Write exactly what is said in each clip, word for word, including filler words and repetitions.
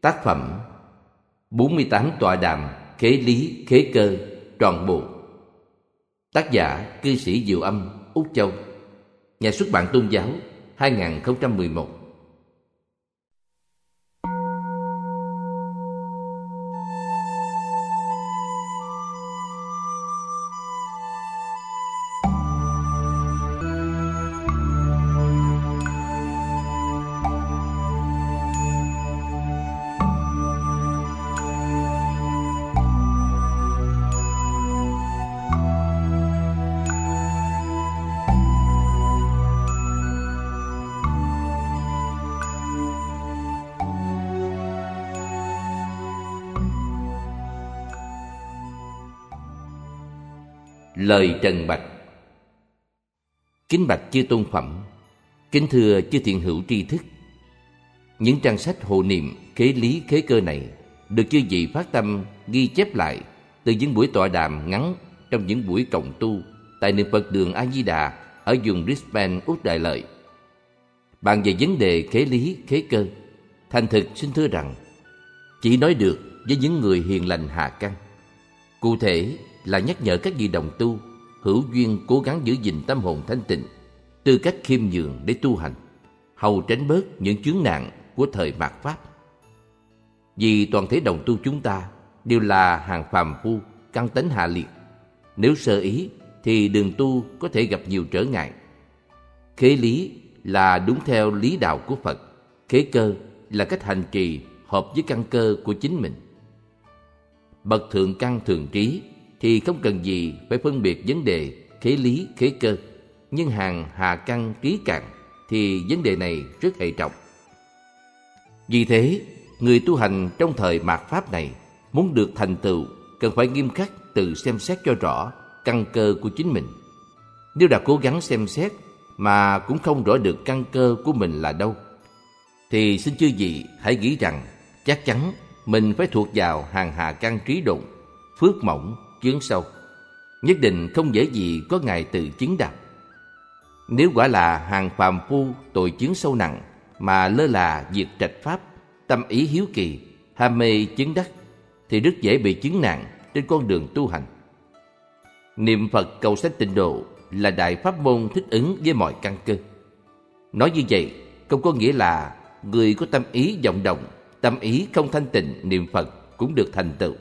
Tác phẩm bốn mươi tám tọa đàm khế lý khế cơ trọn bộ. Tác giả cư sĩ Diệu Âm, Úc Châu. Nhà xuất bản Tôn giáo, hai không một một. Lời trần bạch. Kính bạch chư tôn phẩm, kính thưa chư thiện hữu tri thức. Những trang sách hộ niệm khế lý khế cơ này được chư vị phát tâm ghi chép lại từ những buổi tọa đàm ngắn trong những buổi cộng tu tại niệm Phật đường A Di Đà ở vùng Brisbane, Úc Đại Lợi. Bàn về vấn đề khế lý khế cơ, thành thực xin thưa rằng chỉ nói được với những người hiền lành hạ căn. Cụ thể là nhắc nhở các vị đồng tu hữu duyên cố gắng giữ gìn tâm hồn thanh tịnh, tư cách khiêm nhường để tu hành, hầu tránh bớt những chướng nạn của thời mạt Pháp. Vì toàn thể đồng tu chúng ta đều là hàng phàm phu, căn tánh hạ liệt. Nếu sơ ý thì đường tu có thể gặp nhiều trở ngại. Khế lý là đúng theo lý đạo của Phật, khế cơ là cách hành trì hợp với căn cơ của chính mình. Bậc thượng căn thường trí thì không cần gì phải phân biệt vấn đề khế lý khế cơ, nhưng hàng hạ căn trí cạn thì vấn đề này rất hệ trọng. Vì thế, người tu hành trong thời mạt Pháp này muốn được thành tựu cần phải nghiêm khắc tự xem xét cho rõ căn cơ của chính mình. Nếu đã cố gắng xem xét mà cũng không rõ được căn cơ của mình là đâu, thì xin chư vị hãy nghĩ rằng chắc chắn mình phải thuộc vào hàng hạ căn trí độn, phước mỏng, chướng sâu, nhất định không dễ gì có ngày tự chứng đạo. Nếu quả là hàng phàm phu tội chướng sâu nặng mà lơ là việc trạch pháp, tâm ý hiếu kỳ, ham mê chứng đắc, thì rất dễ bị chứng nạn trên con đường tu hành. Niệm Phật cầu sanh tịnh độ là đại pháp môn thích ứng với mọi căn cơ. Nói như vậy không có nghĩa là người có tâm ý vọng động, tâm ý không thanh tịnh niệm Phật cũng được thành tựu.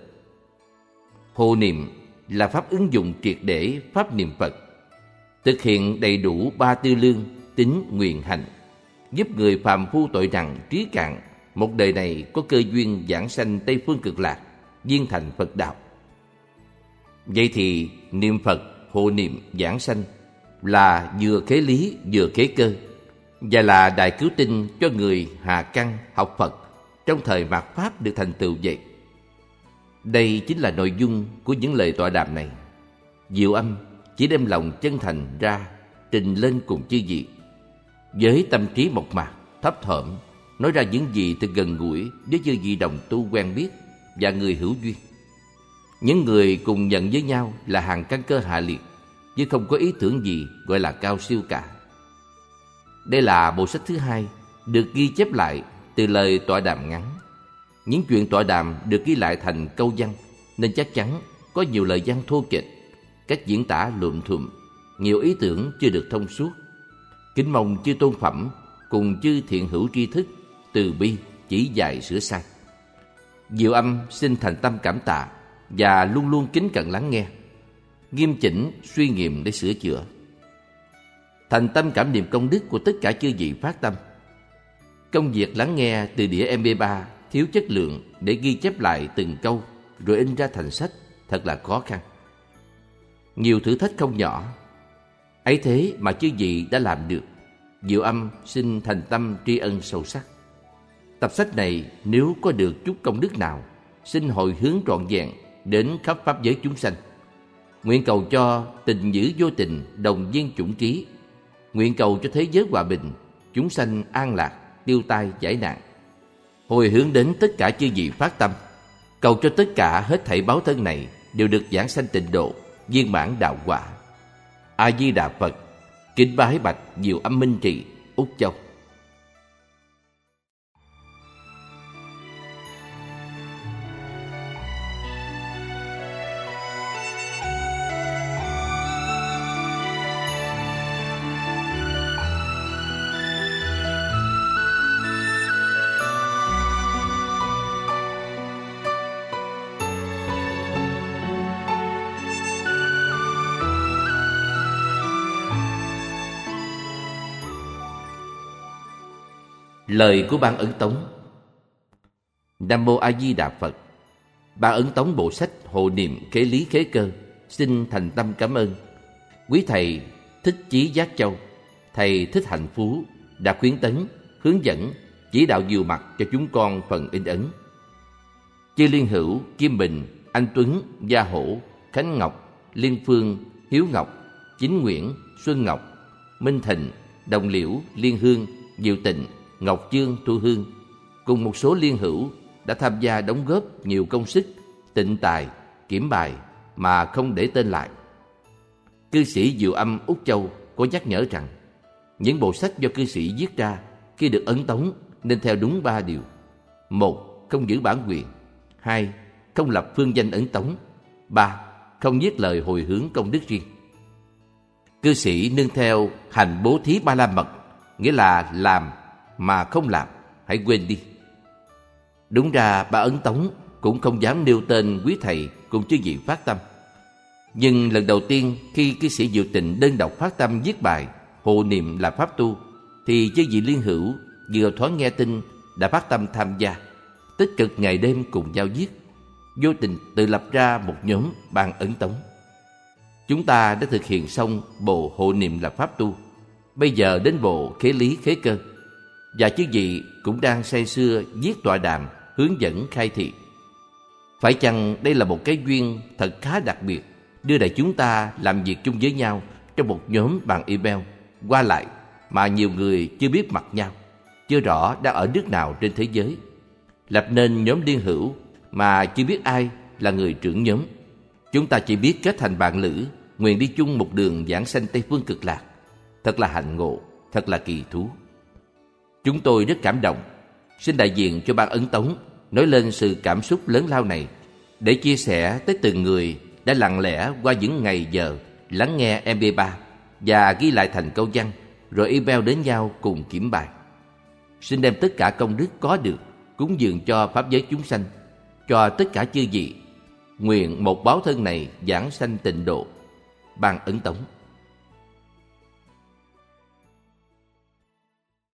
Hộ niệm là pháp ứng dụng triệt để pháp niệm Phật, thực hiện đầy đủ ba tư lương tín nguyện hành, giúp người phàm phu tội nặng trí cạn một đời này có cơ duyên giảng sanh Tây phương Cực Lạc, viên thành Phật đạo. Vậy thì niệm Phật, hộ niệm, giảng sanh là vừa khế lý vừa khế cơ, và là đại cứu tinh cho người hạ căn học Phật trong thời mạt Pháp được thành tựu vậy. Đây chính là nội dung của những lời tọa đàm này. Diệu Âm chỉ đem lòng chân thành ra trình lên cùng chư vị, với tâm trí mộc mạc, thấp thỏm, nói ra những gì từ gần gũi với chư vị đồng tu quen biết và người hữu duyên. Những người cùng nhận với nhau là hàng căn cơ hạ liệt, chứ không có ý tưởng gì gọi là cao siêu cả. Đây là bộ sách thứ hai được ghi chép lại từ lời tọa đàm ngắn. Những chuyện tọa đàm được ghi lại thành câu văn, nên chắc chắn có nhiều lời văn thô kệch, cách diễn tả lụm thụm, nhiều ý tưởng chưa được thông suốt. Kính mong chư tôn phẩm cùng chư thiện hữu tri thức từ bi chỉ dạy sửa sai. Diệu Âm xin thành tâm cảm tạ và luôn luôn kính cẩn lắng nghe, nghiêm chỉnh suy nghiệm để sửa chữa. Thành tâm cảm niệm công đức của tất cả chư vị phát tâm. Công việc lắng nghe từ đĩa em pê ba thiếu chất lượng để ghi chép lại từng câu rồi in ra thành sách thật là khó khăn. Nhiều thử thách không nhỏ. Ấy thế mà chư vị đã làm được. Diệu Âm xin thành tâm tri ân sâu sắc. Tập sách này nếu có được chút công đức nào, xin hồi hướng trọn vẹn đến khắp pháp giới chúng sanh. Nguyện cầu cho tình dữ vô tình đồng viên chủng trí. Nguyện cầu cho thế giới hòa bình, chúng sanh an lạc, tiêu tai giải nạn. Hồi hướng đến tất cả chư vị phát tâm, cầu cho tất cả hết thảy báo thân này đều được giảng sanh tịnh độ, viên mãn đạo quả. A Di Đà Phật. Kính bái bạch Diệu Âm Minh Trì, Úc Châu. Lời của Ban Ấn Tống. Nam Mô A Di Đà Phật. Ban Ấn Tống bộ sách Hộ Niệm Khế Lý Khế Cơ xin thành tâm cảm ơn quý thầy Thích Chí Giác Châu, thầy Thích Hạnh Phú đã khuyến tấn, hướng dẫn, chỉ đạo nhiều mặt cho chúng con phần in ấn. Chư Liên Hữu, Kim Bình, Anh Tuấn, Gia Hổ, Khánh Ngọc, Liên Phương, Hiếu Ngọc, Chính Nguyễn, Xuân Ngọc, Minh Thịnh, Đồng Liễu, Liên Hương, Diệu Tịnh, Ngọc Chương, Thu Hương cùng một số liên hữu đã tham gia đóng góp nhiều công sức, tịnh tài, kiểm bài mà không để tên lại. Cư sĩ Diệu Âm Úc Châu có nhắc nhở rằng những bộ sách do cư sĩ viết ra khi được ấn tống nên theo đúng ba điều: một, không giữ bản quyền; hai, không lập phương danh ấn tống; ba, không viết lời hồi hướng công đức riêng. Cư sĩ nương theo hành bố thí ba la mật, nghĩa là làm mà không làm, hãy quên đi. Đúng ra Ban Ấn Tống cũng không dám nêu tên quý thầy cùng chư vị phát tâm. Nhưng lần đầu tiên khi cư sĩ Diệu Tịnh đơn độc phát tâm viết bài Hộ Niệm là Pháp Tu, thì chư vị liên hữu vừa thoáng nghe tin đã phát tâm tham gia, tích cực ngày đêm cùng nhau viết, vô tình tự lập ra một nhóm Ban Ấn Tống. Chúng ta đã thực hiện xong bộ Hộ Niệm là Pháp Tu, bây giờ đến bộ Khế Lý Khế Cơ, và chư vị cũng đang say sưa viết tọa đàm hướng dẫn khai thị. Phải chăng đây là một cái duyên thật khá đặc biệt, đưa đại chúng ta làm việc chung với nhau trong một nhóm bằng email qua lại mà nhiều người chưa biết mặt nhau, chưa rõ đang ở nước nào trên thế giới, lập nên nhóm liên hữu mà chưa biết ai là người trưởng nhóm. Chúng ta chỉ biết kết thành bạn lữ, nguyện đi chung một đường giảng sanh Tây Phương Cực Lạc. Thật là hạnh ngộ, thật là kỳ thú. Chúng tôi rất cảm động, xin đại diện cho Ban Ấn Tống nói lên sự cảm xúc lớn lao này để chia sẻ tới từng người đã lặng lẽ qua những ngày giờ lắng nghe em pê ba và ghi lại thành câu văn rồi email đến nhau cùng kiểm bài. Xin đem tất cả công đức có được cúng dường cho pháp giới chúng sanh, cho tất cả chư vị. Nguyện một báo thân này giảng sanh tịnh độ. Ban Ấn Tống.